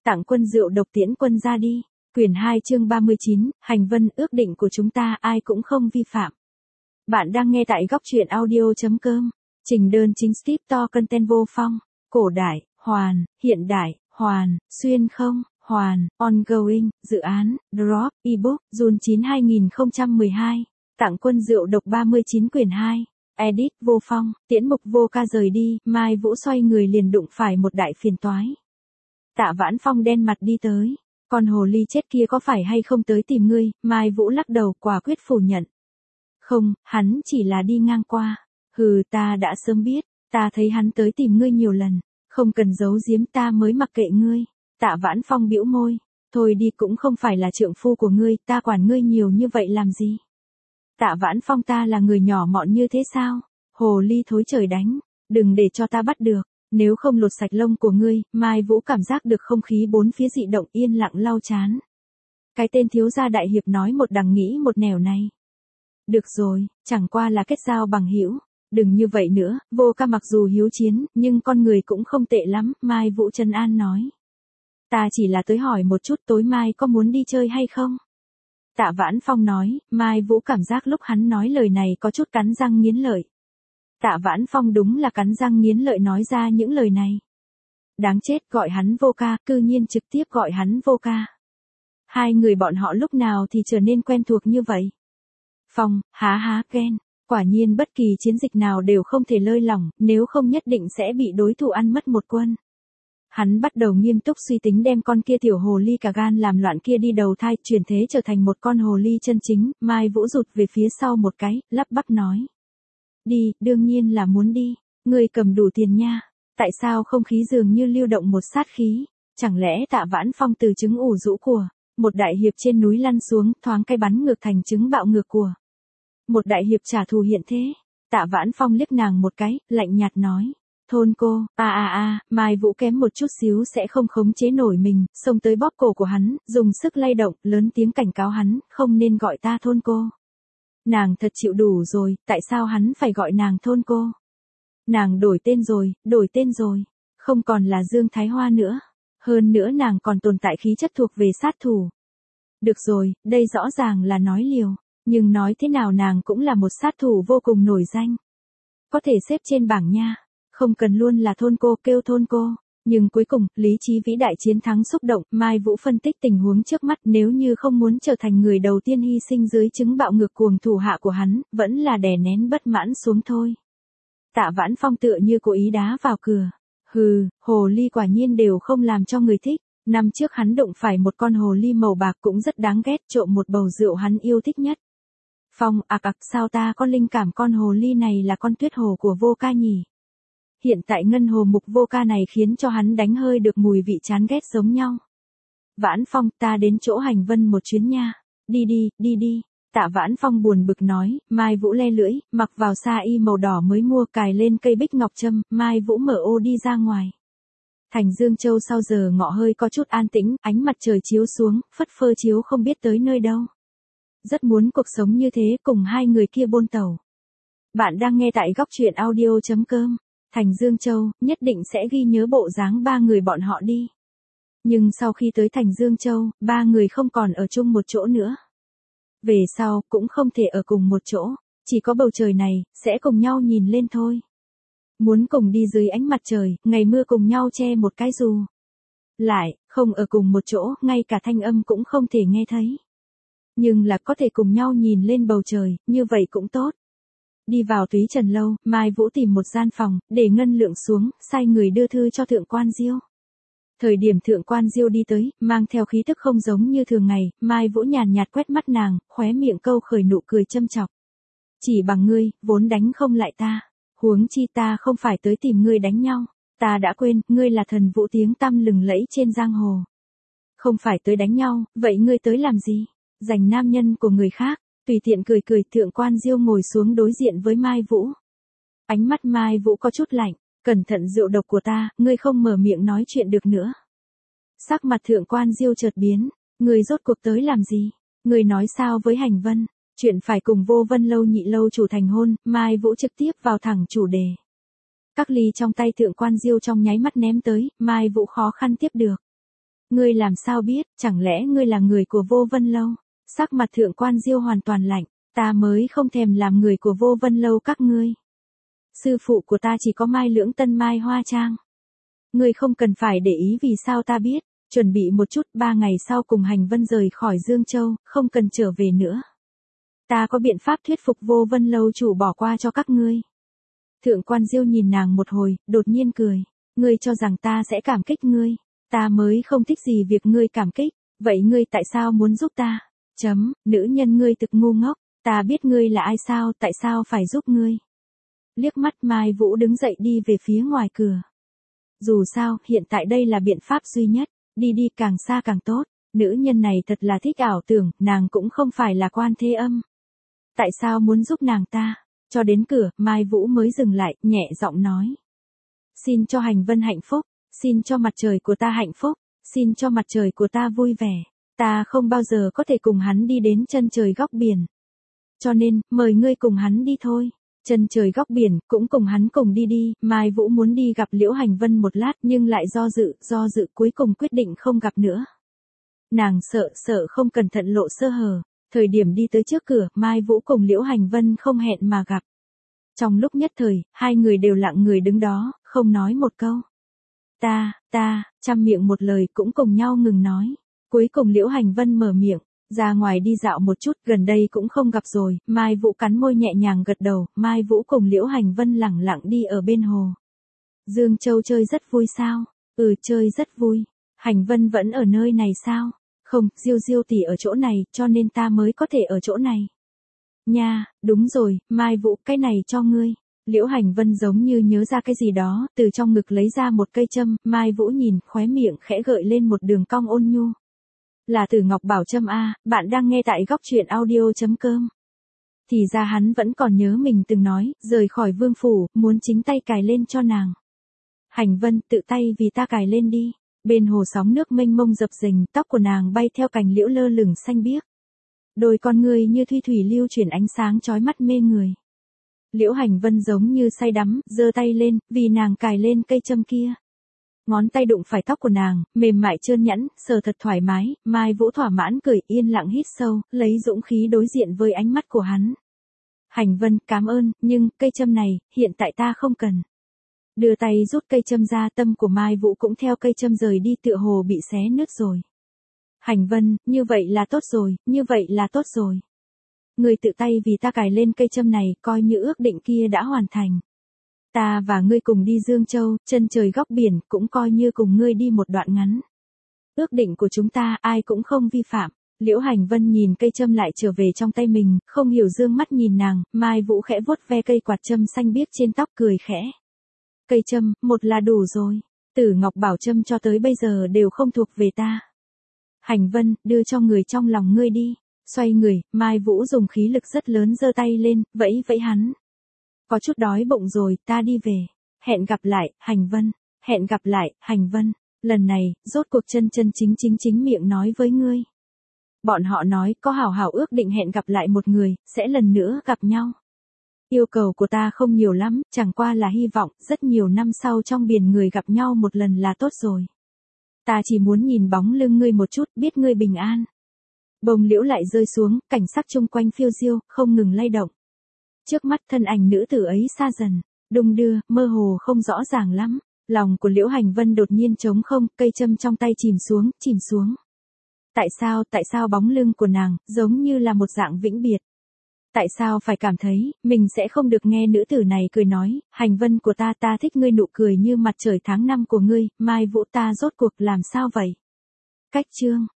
Tặng quân rượu độc tiễn quân ra đi. Quyển 2 chương 39, hành vân ước định của chúng ta ai cũng không vi phạm. Bạn đang nghe tại góc truyện audio.com. Trình đơn chính Steve to content vô phong. Cổ đại, hoàn, hiện đại, hoàn, xuyên không, hoàn, ongoing, dự án, drop, ebook, June 9 2012. Tặng quân rượu độc 39 quyển 2. Edit vô phong, tiễn mục vô ca rời đi, Mai Vũ xoay người liền đụng phải một đại phiền toái. Tạ Vãn Phong đen mặt đi tới. Con hồ ly chết kia có phải hay không tới tìm ngươi? Mai Vũ lắc đầu quả quyết phủ nhận. Không, hắn chỉ là đi ngang qua. Hừ, ta đã sớm biết, ta thấy hắn tới tìm ngươi nhiều lần, không cần giấu giếm, ta mới mặc kệ ngươi. Tạ Vãn Phong bĩu môi, thôi đi, cũng không phải là trượng phu của ngươi, ta quản ngươi nhiều như vậy làm gì? Tạ Vãn Phong, ta là người nhỏ mọn như thế sao? Hồ ly thối trời đánh, đừng để cho ta bắt được. Nếu không lột sạch lông của ngươi. Mai Vũ cảm giác được không khí bốn phía dị động, yên lặng lau chán. Cái tên thiếu gia đại hiệp nói một đằng nghĩ một nẻo này. Được rồi, chẳng qua là kết giao bằng hữu. Đừng như vậy nữa, vô ca mặc dù hiếu chiến, nhưng con người cũng không tệ lắm, Mai Vũ trấn an nói. Ta chỉ là tới hỏi một chút, tối mai có muốn đi chơi hay không? Tạ Vãn Phong nói. Mai Vũ cảm giác lúc hắn nói lời này có chút cắn răng nghiến lợi. Tạ Vãn Phong đúng là cắn răng nghiến lợi nói ra những lời này. Đáng chết, gọi hắn vô ca, cư nhiên trực tiếp gọi hắn vô ca. Hai người bọn họ lúc nào thì trở nên quen thuộc như vậy? Phong, há ghen, quả nhiên bất kỳ chiến dịch nào đều không thể lơi lỏng, nếu không nhất định sẽ bị đối thủ ăn mất một quân. Hắn bắt đầu nghiêm túc suy tính đem con kia tiểu hồ ly cả gan làm loạn kia đi đầu thai, chuyển thế trở thành một con hồ ly chân chính. Mai Vũ rụt về phía sau một cái, lắp bắp nói. Đi, đương nhiên là muốn đi. Ngươi cầm đủ tiền nha. Tại sao không khí dường như lưu động một sát khí? Chẳng lẽ Tạ Vãn Phong từ trứng ủ rũ của một đại hiệp trên núi lăn xuống, thoáng cái bắn ngược thành trứng bạo ngược của một đại hiệp trả thù hiện thế? Tạ Vãn Phong liếc nàng một cái, lạnh nhạt nói. Thôn cô, Mai Vũ kém một chút xíu sẽ không khống chế nổi mình, xông tới bóp cổ của hắn, dùng sức lay động, lớn tiếng cảnh cáo hắn, không nên gọi ta thôn cô. Nàng thật chịu đủ rồi, tại sao hắn phải gọi nàng thôn cô? Nàng đổi tên rồi, không còn là Dương Thái Hoa nữa. Hơn nữa nàng còn tồn tại khí chất thuộc về sát thủ. Được rồi, đây rõ ràng là nói liều, nhưng nói thế nào nàng cũng là một sát thủ vô cùng nổi danh. Có thể xếp trên bảng nha, không cần luôn là thôn cô, kêu thôn cô. Nhưng cuối cùng, lý trí vĩ đại chiến thắng xúc động, Mai Vũ phân tích tình huống trước mắt, nếu như không muốn trở thành người đầu tiên hy sinh dưới trứng bạo ngược cuồng thủ hạ của hắn, vẫn là đè nén bất mãn xuống thôi. Tạ Vãn Phong tựa như cố ý đá vào cửa. Hừ, hồ ly quả nhiên đều không làm cho người thích. Năm trước hắn đụng phải một con hồ ly màu bạc cũng rất đáng ghét, trộm một bầu rượu hắn yêu thích nhất. Phong, sao ta có linh cảm con hồ ly này là con tuyết hồ của vô ca nhỉ? Hiện tại ngân hồ mục vô ca này khiến cho hắn đánh hơi được mùi vị chán ghét giống nhau. Vãn Phong, ta đến chỗ hành vân một chuyến nha. Đi đi. Tạ Vãn Phong buồn bực nói. Mai Vũ le lưỡi, mặc vào sa y màu đỏ mới mua, cài lên cây bích ngọc trâm, Mai Vũ mở ô đi ra ngoài. Thành Dương Châu sau giờ ngọ hơi có chút an tĩnh, ánh mặt trời chiếu xuống, phất phơ chiếu không biết tới nơi đâu. Rất muốn cuộc sống như thế cùng hai người kia bôn tàu. Bạn đang nghe tại góc truyện audio.com. Thành Dương Châu, nhất định sẽ ghi nhớ bộ dáng ba người bọn họ đi. Nhưng sau khi tới Thành Dương Châu, ba người không còn ở chung một chỗ nữa. Về sau, cũng không thể ở cùng một chỗ, chỉ có bầu trời này, sẽ cùng nhau nhìn lên thôi. Muốn cùng đi dưới ánh mặt trời, ngày mưa cùng nhau che một cái dù. Lại, không ở cùng một chỗ, ngay cả thanh âm cũng không thể nghe thấy. Nhưng là có thể cùng nhau nhìn lên bầu trời, như vậy cũng tốt. Đi vào Túy Trần Lâu, Mai Vũ tìm một gian phòng, để Ngân Lượng xuống, sai người đưa thư cho Thượng Quan Diêu. Thời điểm Thượng Quan Diêu đi tới, mang theo khí tức không giống như thường ngày, Mai Vũ nhàn nhạt quét mắt nàng, khóe miệng câu khởi nụ cười châm chọc. Chỉ bằng ngươi, vốn đánh không lại ta. Huống chi ta không phải tới tìm ngươi đánh nhau. Ta đã quên, ngươi là thần vũ tiếng tăm lừng lẫy trên giang hồ. Không phải tới đánh nhau, vậy ngươi tới làm gì? Giành nam nhân của người khác. Tùy tiện cười, Thượng Quan Diêu ngồi xuống đối diện với Mai Vũ. Ánh mắt Mai Vũ có chút lạnh, cẩn thận rượu độc của ta, ngươi không mở miệng nói chuyện được nữa. Sắc mặt Thượng Quan Diêu chợt biến, ngươi rốt cuộc tới làm gì? Ngươi nói sao với Hành Vân? Chuyện phải cùng Vô Vân Lâu nhị lâu chủ thành hôn, Mai Vũ trực tiếp vào thẳng chủ đề. Các ly trong tay Thượng Quan Diêu trong nháy mắt ném tới, Mai Vũ khó khăn tiếp được. Ngươi làm sao biết, chẳng lẽ ngươi là người của Vô Vân Lâu? Sắc mặt Thượng Quan Diêu hoàn toàn lạnh, ta mới không thèm làm người của Vô Vân Lâu các ngươi. Sư phụ của ta chỉ có Mai Lưỡng Tân Mai Hoa Trang. Ngươi không cần phải để ý vì sao ta biết, chuẩn bị một chút 3 ngày sau cùng Hành Vân rời khỏi Dương Châu, không cần trở về nữa. Ta có biện pháp thuyết phục Vô Vân Lâu chủ bỏ qua cho các ngươi. Thượng Quan Diêu nhìn nàng một hồi, đột nhiên cười. Ngươi cho rằng ta sẽ cảm kích ngươi. Ta mới không thích gì việc ngươi cảm kích. Vậy ngươi tại sao muốn giúp ta? Nữ nhân ngươi thực ngu ngốc. Ta biết ngươi là ai sao, tại sao phải giúp ngươi? Liếc mắt Mai Vũ đứng dậy đi về phía ngoài cửa. Dù sao, hiện tại đây là biện pháp duy nhất. Đi đi càng xa càng tốt. Nữ nhân này thật là thích ảo tưởng, nàng cũng không phải là Quan Thế Âm. Tại sao muốn giúp nàng ta? Cho đến cửa, Mai Vũ mới dừng lại, nhẹ giọng nói. Xin cho Hành Vân hạnh phúc, xin cho mặt trời của ta hạnh phúc, xin cho mặt trời của ta vui vẻ. Ta không bao giờ có thể cùng hắn đi đến chân trời góc biển. Cho nên, mời ngươi cùng hắn đi thôi. Chân trời góc biển, cũng cùng hắn cùng đi đi. Mai Vũ muốn đi gặp Liễu Hành Vân một lát nhưng lại do dự cuối cùng quyết định không gặp nữa. Nàng sợ không cẩn thận lộ sơ hở. Thời điểm đi tới trước cửa, Mai Vũ cùng Liễu Hành Vân không hẹn mà gặp. Trong lúc nhất thời, hai người đều lặng người đứng đó, không nói một câu. Trăm miệng một lời cũng cùng nhau ngừng nói. Cuối cùng Liễu Hành Vân mở miệng, ra ngoài đi dạo một chút, gần đây cũng không gặp rồi. Mai Vũ cắn môi nhẹ nhàng gật đầu, Mai Vũ cùng Liễu Hành Vân lẳng lặng đi ở bên hồ. Dương Châu chơi rất vui sao? Chơi rất vui. Hành Vân vẫn ở nơi này sao? Không, Diêu tỷ ở chỗ này, cho nên ta mới có thể ở chỗ này. Nha, đúng rồi, Mai Vũ, cái này cho ngươi. Liễu Hành Vân giống như nhớ ra cái gì đó, từ trong ngực lấy ra một cây châm, Mai Vũ nhìn, khóe miệng khẽ gợi lên một đường cong ôn nhu. Là Tử Ngọc Bảo châm a, bạn đang nghe tại góc truyện audio.com. Thì ra hắn vẫn còn nhớ mình từng nói, rời khỏi vương phủ, muốn chính tay cài lên cho nàng. Hành Vân, tự tay vì ta cài lên đi. Bên hồ sóng nước mênh mông dập dềnh, tóc của nàng bay theo cành liễu lơ lửng xanh biếc. Đôi con ngươi như thuy thủy lưu chuyển ánh sáng chói mắt mê người. Liễu Hành Vân giống như say đắm, giơ tay lên, vì nàng cài lên cây châm kia. Ngón tay đụng phải tóc của nàng, mềm mại trơn nhẵn, sờ thật thoải mái, Mai Vũ thỏa mãn cười, yên lặng hít sâu, lấy dũng khí đối diện với ánh mắt của hắn. Hành Vân, cảm ơn, nhưng, cây châm này, hiện tại ta không cần. Đưa tay rút cây châm ra, tâm của Mai Vũ cũng theo cây châm rời đi, tựa hồ bị xé nứt rồi. Hành Vân, như vậy là tốt rồi, như vậy là tốt rồi. Ngươi tự tay vì ta cài lên cây châm này, coi như ước định kia đã hoàn thành. Ta và ngươi cùng đi Dương Châu, chân trời góc biển, cũng coi như cùng ngươi đi một đoạn ngắn. Ước định của chúng ta, ai cũng không vi phạm. Liễu Hành Vân nhìn cây châm lại trở về trong tay mình, không hiểu dương mắt nhìn nàng, Mai Vũ khẽ vuốt ve cây quạt châm xanh biếc trên tóc cười khẽ. Cây châm, một là đủ rồi. Tử Ngọc Bảo châm cho tới bây giờ đều không thuộc về ta. Hành Vân, đưa cho người trong lòng ngươi đi. Xoay người, Mai Vũ dùng khí lực rất lớn giơ tay lên, vẫy hắn. Có chút đói bụng rồi, ta đi về. Hẹn gặp lại, Hành Vân. Hẹn gặp lại, Hành Vân. Lần này, rốt cuộc chân chính miệng nói với ngươi. Bọn họ nói, có hảo ước định hẹn gặp lại một người, sẽ lần nữa gặp nhau. Yêu cầu của ta không nhiều lắm, chẳng qua là hy vọng, rất nhiều năm sau trong biển người gặp nhau một lần là tốt rồi. Ta chỉ muốn nhìn bóng lưng ngươi một chút, biết ngươi bình an. Bông liễu lại rơi xuống, cảnh sắc chung quanh phiêu diêu, không ngừng lay động. Trước mắt thân ảnh nữ tử ấy xa dần, đung đưa, mơ hồ không rõ ràng lắm. Lòng của Liễu Hành Vân đột nhiên trống không, cây châm trong tay chìm xuống. Tại sao bóng lưng của nàng, giống như là một dạng vĩnh biệt? Tại sao phải cảm thấy, mình sẽ không được nghe nữ tử này cười nói, Hành Vân của ta thích ngươi nụ cười như mặt trời tháng năm của ngươi, Mai Vũ ta rốt cuộc làm sao vậy? Cách chương.